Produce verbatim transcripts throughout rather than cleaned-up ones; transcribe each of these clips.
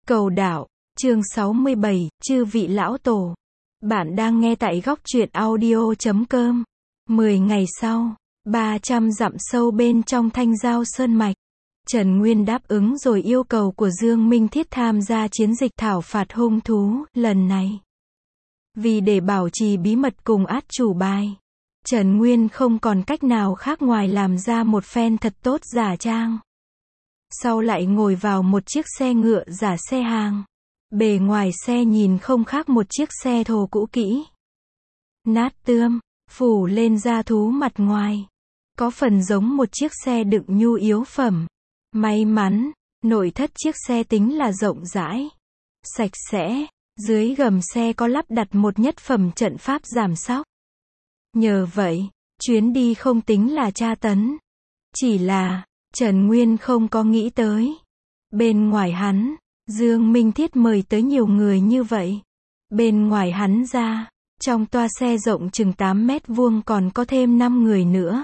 Cầu đạo, chương sáu mươi bảy, chư vị lão tổ. Bạn đang nghe tại góc truyện audio chấm com. mười ngày sau, ba trăm dặm sâu bên trong Thanh Giao Sơn Mạch, Trần Nguyên đáp ứng rồi yêu cầu của Dương Minh Thiết tham gia chiến dịch thảo phạt hung thú, lần này. Vì để bảo trì bí mật cùng át chủ bài, Trần Nguyên không còn cách nào khác ngoài làm ra một phen thật tốt giả trang. Sau lại ngồi vào một chiếc xe ngựa giả xe hàng. Bề ngoài xe nhìn không khác một chiếc xe thồ cũ kỹ. Nát tươm, phủ lên da thú mặt ngoài. Có phần giống một chiếc xe đựng nhu yếu phẩm. May mắn, nội thất chiếc xe tính là rộng rãi, sạch sẽ. Dưới gầm xe có lắp đặt một nhất phẩm trận pháp giảm sóc. Nhờ vậy, chuyến đi không tính là tra tấn. Chỉ là, Trần Nguyên không có nghĩ tới. Bên ngoài hắn, Dương Minh Thiết mời tới nhiều người như vậy. Bên ngoài hắn ra, trong toa xe rộng chừng tám mét vuông còn có thêm năm người nữa.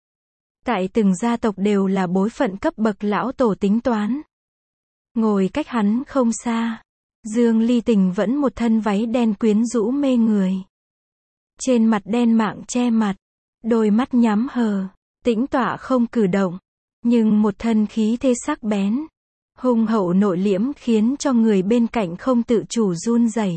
Tại từng gia tộc đều là bối phận cấp bậc lão tổ tính toán. Ngồi cách hắn không xa, Dương Ly Tình vẫn một thân váy đen quyến rũ mê người. Trên mặt đen mạng che mặt, đôi mắt nhắm hờ, tĩnh tọa không cử động. Nhưng một thân khí thế sắc bén, hung hậu nội liễm khiến cho người bên cạnh không tự chủ run rẩy.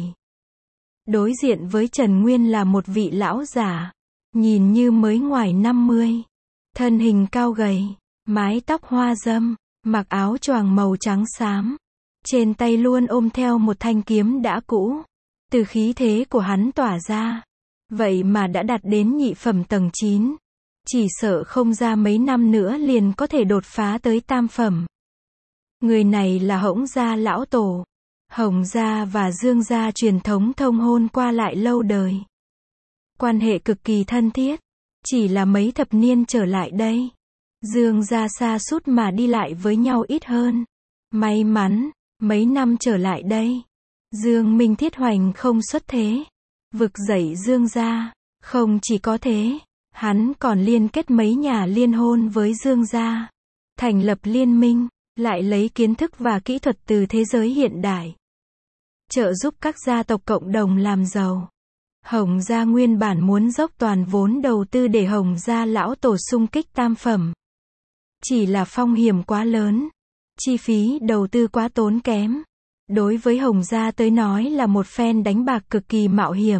Đối diện với Trần Nguyên là một vị lão già, nhìn như mới ngoài năm mươi. Thân hình cao gầy, mái tóc hoa râm, mặc áo choàng màu trắng xám. Trên tay luôn ôm theo một thanh kiếm đã cũ. Từ khí thế của hắn tỏa ra, vậy mà đã đạt đến nhị phẩm tầng chín. Chỉ sợ không ra mấy năm nữa liền có thể đột phá tới tam phẩm. Người này là Hỗng gia lão tổ. Hồng gia và Dương gia truyền thống thông hôn qua lại lâu đời. Quan hệ cực kỳ thân thiết. Chỉ là mấy thập niên trở lại đây, Dương gia sa sút mà đi lại với nhau ít hơn. May mắn, mấy năm trở lại đây, Dương Minh Thiết hoành không xuất thế, vực dậy Dương gia. Không chỉ có thế, hắn còn liên kết mấy nhà liên hôn với Dương gia, thành lập liên minh, lại lấy kiến thức và kỹ thuật từ thế giới hiện đại, trợ giúp các gia tộc cộng đồng làm giàu. Hồng gia nguyên bản muốn dốc toàn vốn đầu tư để Hồng gia lão tổ xung kích tam phẩm. Chỉ là phong hiểm quá lớn, chi phí đầu tư quá tốn kém. Đối với Hồng gia tới nói là một phen đánh bạc cực kỳ mạo hiểm.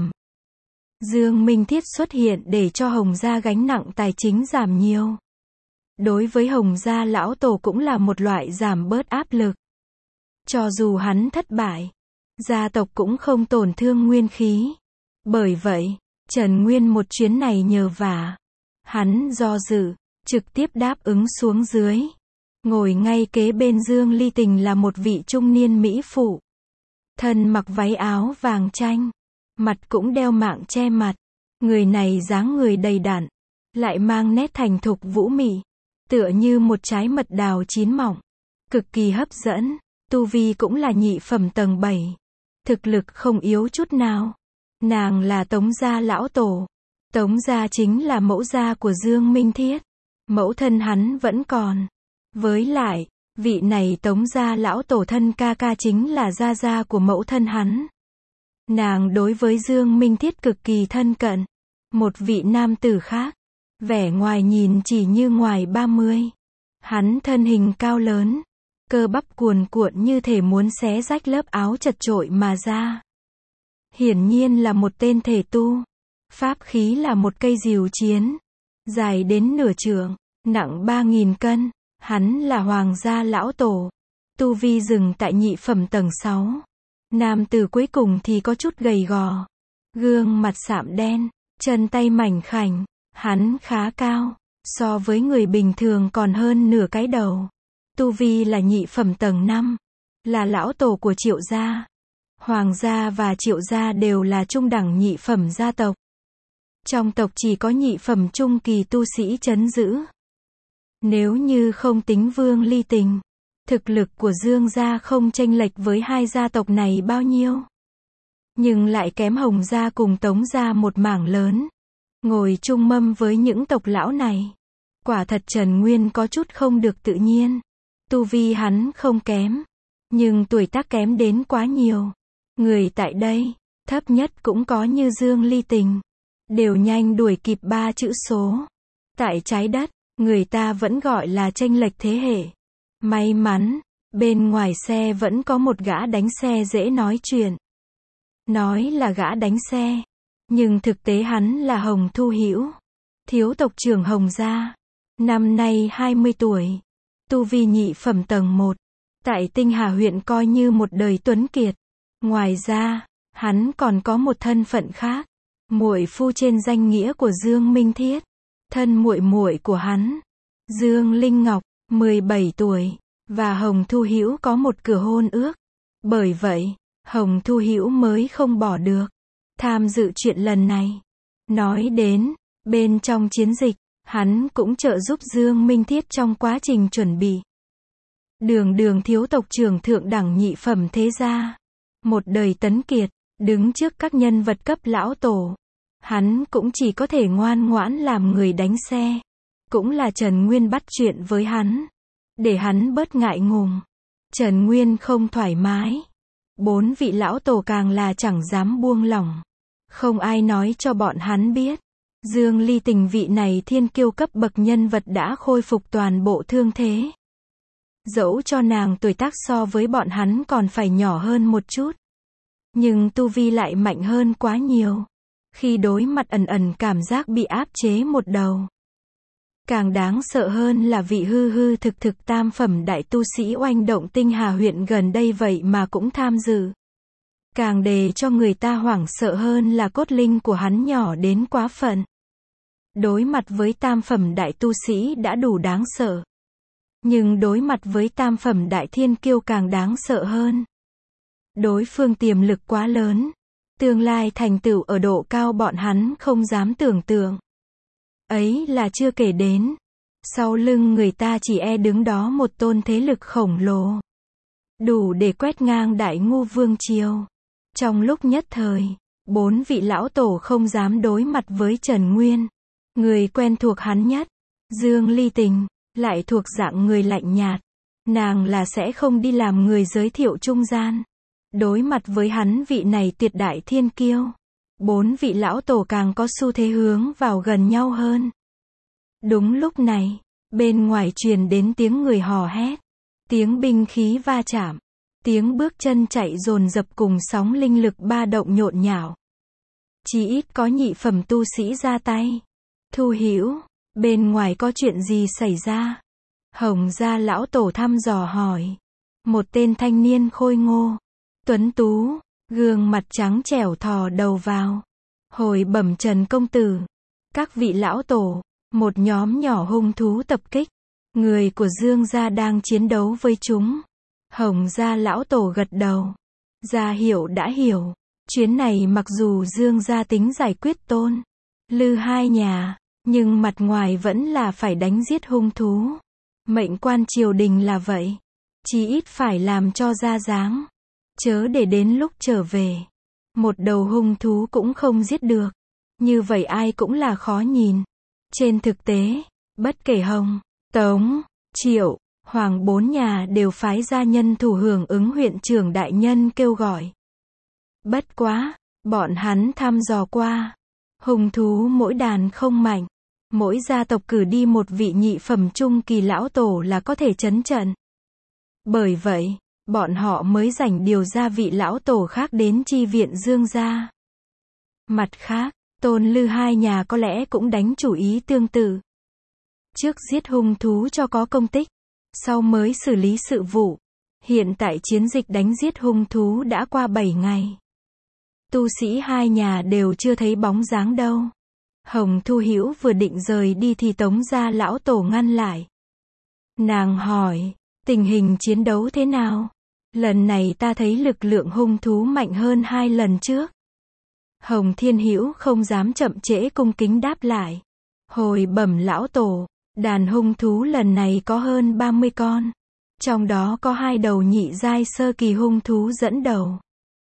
Dương Minh Thiết xuất hiện để cho Hồng gia gánh nặng tài chính giảm nhiều. Đối với Hồng gia lão tổ cũng là một loại giảm bớt áp lực. Cho dù hắn thất bại, gia tộc cũng không tổn thương nguyên khí. Bởi vậy, Trần Nguyên một chuyến này nhờ vả. Hắn do dự, trực tiếp đáp ứng xuống dưới. Ngồi ngay kế bên Dương Ly Tình là một vị trung niên mỹ phụ. Thân mặc váy áo vàng chanh, mặt cũng đeo mạng che mặt. Người này dáng người đầy đặn, lại mang nét thành thục vũ mị, tựa như một trái mật đào chín mọng, cực kỳ hấp dẫn. Tu vi cũng là nhị phẩm tầng bảy, thực lực không yếu chút nào. Nàng là Tống gia lão tổ. Tống gia chính là mẫu gia của Dương Minh Thiết. Mẫu thân hắn vẫn còn. Với lại, vị này Tống gia lão tổ thân ca ca chính là gia gia của mẫu thân hắn. Nàng đối với Dương Minh Thiết cực kỳ thân cận. Một vị nam tử khác, vẻ ngoài nhìn chỉ như ngoài ba mươi. Hắn thân hình cao lớn, cơ bắp cuồn cuộn như thể muốn xé rách lớp áo chật chội mà ra. Hiển nhiên là một tên thể tu. Pháp khí là một cây diều chiến, dài đến nửa trượng, nặng ba nghìn cân. Hắn là Hoàng gia lão tổ. Tu vi dừng tại nhị phẩm tầng sáu. Nam tử cuối cùng thì có chút gầy gò, gương mặt sạm đen, chân tay mảnh khảnh. Hắn khá cao, so với người bình thường còn hơn nửa cái đầu. Tu vi là nhị phẩm tầng năm, là lão tổ của Triệu gia. Hoàng gia và Triệu gia đều là trung đẳng nhị phẩm gia tộc. Trong tộc chỉ có nhị phẩm trung kỳ tu sĩ trấn giữ. Nếu như không tính Vương Ly Tình, thực lực của Dương gia không chênh lệch với hai gia tộc này bao nhiêu. Nhưng lại kém Hồng gia cùng Tống gia một mảng lớn. Ngồi chung mâm với những tộc lão này, quả thật Trần Nguyên có chút không được tự nhiên. Tu vi hắn không kém, nhưng tuổi tác kém đến quá nhiều. Người tại đây, thấp nhất cũng có như Dương Ly Tình, đều nhanh đuổi kịp ba chữ số. Tại trái đất, người ta vẫn gọi là chênh lệch thế hệ. May mắn, bên ngoài xe vẫn có một gã đánh xe dễ nói chuyện. Nói là gã đánh xe, nhưng thực tế hắn là Hồng Thu Hữu, thiếu tộc trưởng Hồng gia. Năm nay hai mươi tuổi, tu vi nhị phẩm tầng một, tại Tinh Hà huyện coi như một đời tuấn kiệt. Ngoài ra, hắn còn có một thân phận khác, muội phu trên danh nghĩa của Dương Minh Thiết, thân muội muội của hắn, Dương Linh Ngọc, mười bảy tuổi, và Hồng Thu Hữu có một cửa hôn ước. Bởi vậy, Hồng Thu Hữu mới không bỏ được tham dự chuyện lần này. Nói đến, bên trong chiến dịch, hắn cũng trợ giúp Dương Minh Thiết trong quá trình chuẩn bị. Đường đường thiếu tộc trưởng thượng đẳng nhị phẩm thế gia, một đời tấn kiệt, đứng trước các nhân vật cấp lão tổ, hắn cũng chỉ có thể ngoan ngoãn làm người đánh xe. Cũng là Trần Nguyên bắt chuyện với hắn, để hắn bớt ngại ngùng. Trần Nguyên không thoải mái, bốn vị lão tổ càng là chẳng dám buông lỏng. Không ai nói cho bọn hắn biết, Dương Ly Tình vị này thiên kiêu cấp bậc nhân vật đã khôi phục toàn bộ thương thế. Dẫu cho nàng tuổi tác so với bọn hắn còn phải nhỏ hơn một chút, nhưng tu vi lại mạnh hơn quá nhiều. Khi đối mặt ẩn ẩn cảm giác bị áp chế một đầu. Càng đáng sợ hơn là vị hư hư thực thực tam phẩm đại tu sĩ oanh động Tinh Hà huyện gần đây vậy mà cũng tham dự. Càng để cho người ta hoảng sợ hơn là cốt linh của hắn nhỏ đến quá phận. Đối mặt với tam phẩm đại tu sĩ đã đủ đáng sợ, nhưng đối mặt với tam phẩm đại thiên kiêu càng đáng sợ hơn. Đối phương tiềm lực quá lớn, tương lai thành tựu ở độ cao bọn hắn không dám tưởng tượng. Ấy là chưa kể đến, sau lưng người ta chỉ e đứng đó một tôn thế lực khổng lồ, đủ để quét ngang Đại Ngu Vương triều. Trong lúc nhất thời, bốn vị lão tổ không dám đối mặt với Trần Nguyên. Người quen thuộc hắn nhất, Dương Ly Tình, lại thuộc dạng người lạnh nhạt. Nàng là sẽ không đi làm người giới thiệu trung gian. Đối mặt với hắn vị này tuyệt đại thiên kiêu, bốn vị lão tổ càng có xu thế hướng vào gần nhau hơn. Đúng lúc này, bên ngoài truyền đến tiếng người hò hét, tiếng binh khí va chạm, tiếng bước chân chạy dồn dập cùng sóng linh lực ba động nhộn nhạo. Chỉ ít có nhị phẩm tu sĩ ra tay. Thu Hữu, bên ngoài có chuyện gì xảy ra? Hồng gia lão tổ thăm dò hỏi. Một tên thanh niên khôi ngô, tuấn tú, gương mặt trắng trẻo thò đầu vào. Hồi bẩm Trần công tử, các vị lão tổ, một nhóm nhỏ hung thú tập kích. Người của Dương gia đang chiến đấu với chúng. Hồng gia lão tổ gật đầu. Gia hiểu đã hiểu. Chuyến này mặc dù Dương gia tính giải quyết Tôn, Lư hai nhà, nhưng mặt ngoài vẫn là phải đánh giết hung thú. Mệnh quan triều đình là vậy. Chí ít phải làm cho ra dáng. Chớ để đến lúc trở về, một đầu hung thú cũng không giết được. Như vậy ai cũng là khó nhìn. Trên thực tế, bất kể Hồng, Tống, Triệu, Hoàng bốn nhà đều phái gia nhân thủ hưởng ứng huyện trưởng đại nhân kêu gọi. Bất quá, bọn hắn thăm dò qua. Hung thú mỗi đàn không mạnh. Mỗi gia tộc cử đi một vị nhị phẩm trung kỳ lão tổ là có thể trấn trận. Bởi vậy, bọn họ mới rảnh điều ra vị lão tổ khác đến chi viện Dương gia. Mặt khác, Tôn Lư hai nhà có lẽ cũng đánh chủ ý tương tự. Trước giết hung thú cho có công tích, sau mới xử lý sự vụ. Hiện tại chiến dịch đánh giết hung thú đã qua bảy ngày. Tu sĩ hai nhà đều chưa thấy bóng dáng đâu. Hồng Thu Hữu vừa định rời đi thì Tống gia lão tổ ngăn lại. Nàng hỏi, tình hình chiến đấu thế nào? Lần này ta thấy lực lượng hung thú mạnh hơn hai lần trước. Hồng Thiên Hữu không dám chậm trễ cung kính đáp lại. Hồi bẩm lão tổ, đàn hung thú lần này có hơn ba mươi con. Trong đó có hai đầu nhị giai sơ kỳ hung thú dẫn đầu.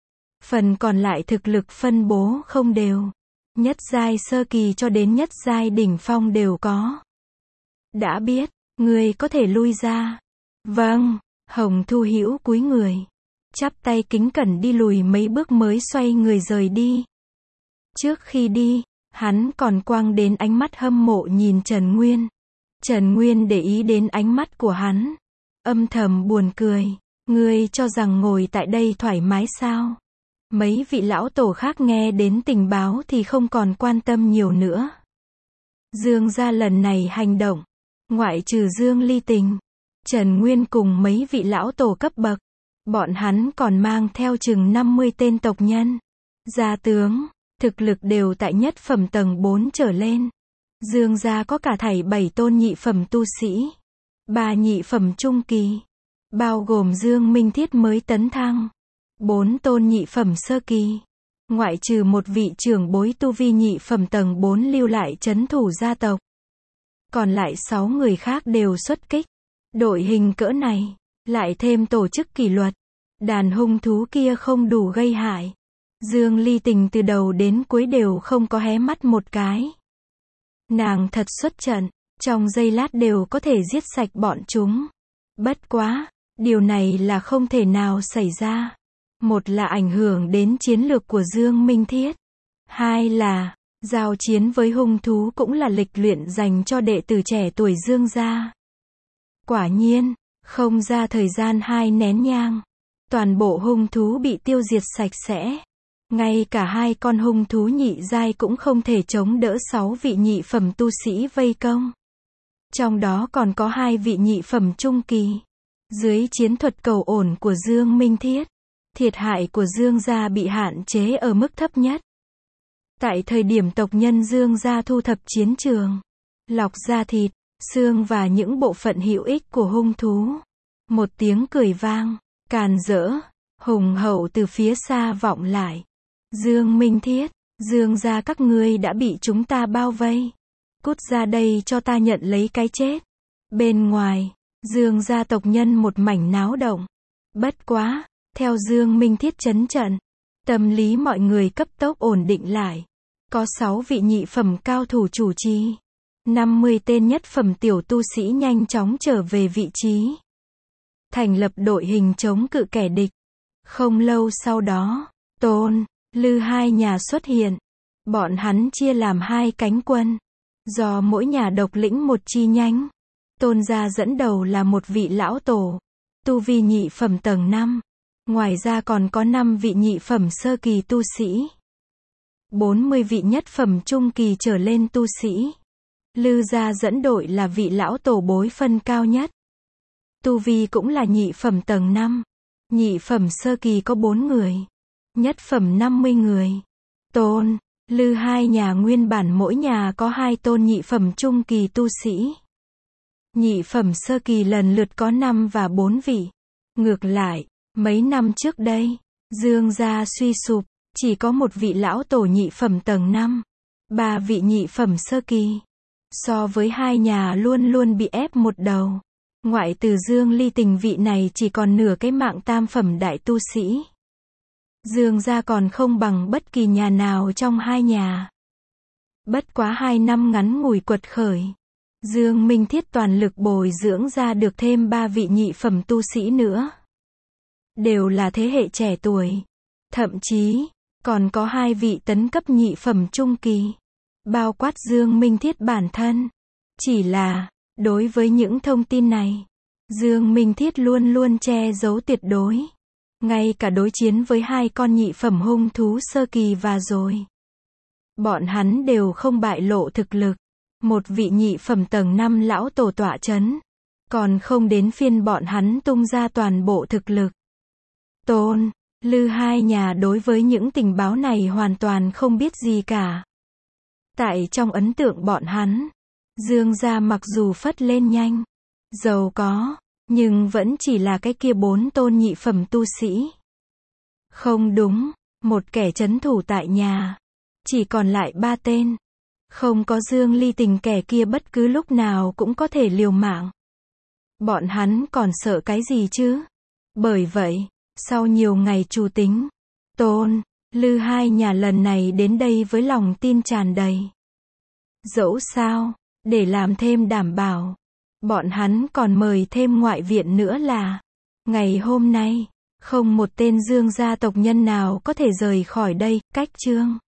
Phần còn lại thực lực phân bố không đều. Nhất giai sơ kỳ cho đến nhất giai đỉnh phong đều có. Đã biết, ngươi có thể lui ra. Vâng, Hồng Thu Hữu cúi người, chắp tay kính cẩn đi lùi mấy bước mới xoay người rời đi. Trước khi đi, hắn còn quăng đến ánh mắt hâm mộ nhìn Trần Nguyên. Trần Nguyên để ý đến ánh mắt của hắn, âm thầm buồn cười, ngươi cho rằng ngồi tại đây thoải mái sao? Mấy vị lão tổ khác nghe đến tình báo thì không còn quan tâm nhiều nữa. Dương gia lần này hành động, ngoại trừ Dương Ly Tình, Trần Nguyên cùng mấy vị lão tổ cấp bậc, bọn hắn còn mang theo chừng năm mươi tên tộc nhân, gia tướng, thực lực đều tại nhất phẩm tầng bốn trở lên. Dương gia có cả thảy bảy tôn nhị phẩm tu sĩ, ba nhị phẩm trung kỳ, bao gồm Dương Minh Thiết mới tấn thăng, bốn tôn nhị phẩm sơ kỳ, ngoại trừ một vị trưởng bối tu vi nhị phẩm tầng bốn lưu lại trấn thủ gia tộc. Còn lại sáu người khác đều xuất kích. Đội hình cỡ này, lại thêm tổ chức kỷ luật, đàn hung thú kia không đủ gây hại. Dương Ly Tình từ đầu đến cuối đều không có hé mắt một cái. Nàng thật xuất trận, trong giây lát đều có thể giết sạch bọn chúng. Bất quá, điều này là không thể nào xảy ra. Một là ảnh hưởng đến chiến lược của Dương Minh Thiết. Hai là, giao chiến với hung thú cũng là lịch luyện dành cho đệ tử trẻ tuổi Dương gia. Quả nhiên, không ra thời gian hai nén nhang, toàn bộ hung thú bị tiêu diệt sạch sẽ. Ngay cả hai con hung thú nhị giai cũng không thể chống đỡ sáu vị nhị phẩm tu sĩ vây công. Trong đó còn có hai vị nhị phẩm trung kỳ. Dưới chiến thuật cầu ổn của Dương Minh Thiết, thiệt hại của Dương gia bị hạn chế ở mức thấp nhất. Tại thời điểm tộc nhân Dương gia thu thập chiến trường, lọc ra thịt, xương và những bộ phận hữu ích của hung thú. Một tiếng cười vang, càn rỡ, hùng hậu từ phía xa vọng lại. Dương Minh Thiết, Dương gia các ngươi đã bị chúng ta bao vây. Cút ra đây cho ta nhận lấy cái chết. Bên ngoài, Dương gia tộc nhân một mảnh náo động. Bất quá, theo Dương Minh Thiết trấn trận, tâm lý mọi người cấp tốc ổn định lại. Có sáu vị nhị phẩm cao thủ chủ trì. năm mươi tên nhất phẩm tiểu tu sĩ nhanh chóng trở về vị trí. Thành lập đội hình chống cự kẻ địch. Không lâu sau đó, Tôn, Lư hai nhà xuất hiện. Bọn hắn chia làm hai cánh quân. Do mỗi nhà độc lĩnh một chi nhánh. Tôn gia dẫn đầu là một vị lão tổ. Tu vi nhị phẩm tầng năm. Ngoài ra còn có năm vị nhị phẩm sơ kỳ tu sĩ. bốn mươi vị nhất phẩm trung kỳ trở lên tu sĩ. Lư gia dẫn đội là vị lão tổ bối phân cao nhất. Tu vi cũng là nhị phẩm tầng năm. Nhị phẩm sơ kỳ có bốn người. Nhất phẩm năm mươi người. Tôn, Lư hai nhà nguyên bản mỗi nhà có hai tôn nhị phẩm trung kỳ tu sĩ. Nhị phẩm sơ kỳ lần lượt có năm và bốn vị. Ngược lại, mấy năm trước đây, Dương gia suy sụp, chỉ có một vị lão tổ nhị phẩm tầng năm, ba vị nhị phẩm sơ kỳ. So với hai nhà luôn luôn bị ép một đầu. Ngoại trừ Dương Ly Tình vị này chỉ còn nửa cái mạng tam phẩm đại tu sĩ. Dương gia còn không bằng bất kỳ nhà nào trong hai nhà. Bất quá hai năm ngắn ngủi quật khởi, Dương Minh Thiết toàn lực bồi dưỡng ra được thêm ba vị nhị phẩm tu sĩ nữa. Đều là thế hệ trẻ tuổi. Thậm chí, còn có hai vị tấn cấp nhị phẩm trung kỳ. Bao quát Dương Minh Thiết bản thân. Chỉ là, đối với những thông tin này, Dương Minh Thiết luôn luôn che giấu tuyệt đối. Ngay cả đối chiến với hai con nhị phẩm hung thú sơ kỳ và rồi, bọn hắn đều không bại lộ thực lực. Một vị nhị phẩm tầng năm lão tổ tọa chấn, còn không đến phiên bọn hắn tung ra toàn bộ thực lực. Tôn, Lư hai nhà đối với những tình báo này hoàn toàn không biết gì cả. Tại trong ấn tượng bọn hắn, Dương gia mặc dù phất lên nhanh, giàu có, nhưng vẫn chỉ là cái kia bốn tôn nhị phẩm tu sĩ. Không đúng, một kẻ trấn thủ tại nhà, chỉ còn lại ba tên. Không có Dương Ly Tình kẻ kia bất cứ lúc nào cũng có thể liều mạng. Bọn hắn còn sợ cái gì chứ? Bởi vậy, sau nhiều ngày trù tính, Tôn, Lư hai nhà lần này đến đây với lòng tin tràn đầy. Dẫu sao, để làm thêm đảm bảo, bọn hắn còn mời thêm ngoại viện nữa là Ngày hôm nay, không một tên Dương gia tộc nhân nào có thể rời khỏi đây, cách chương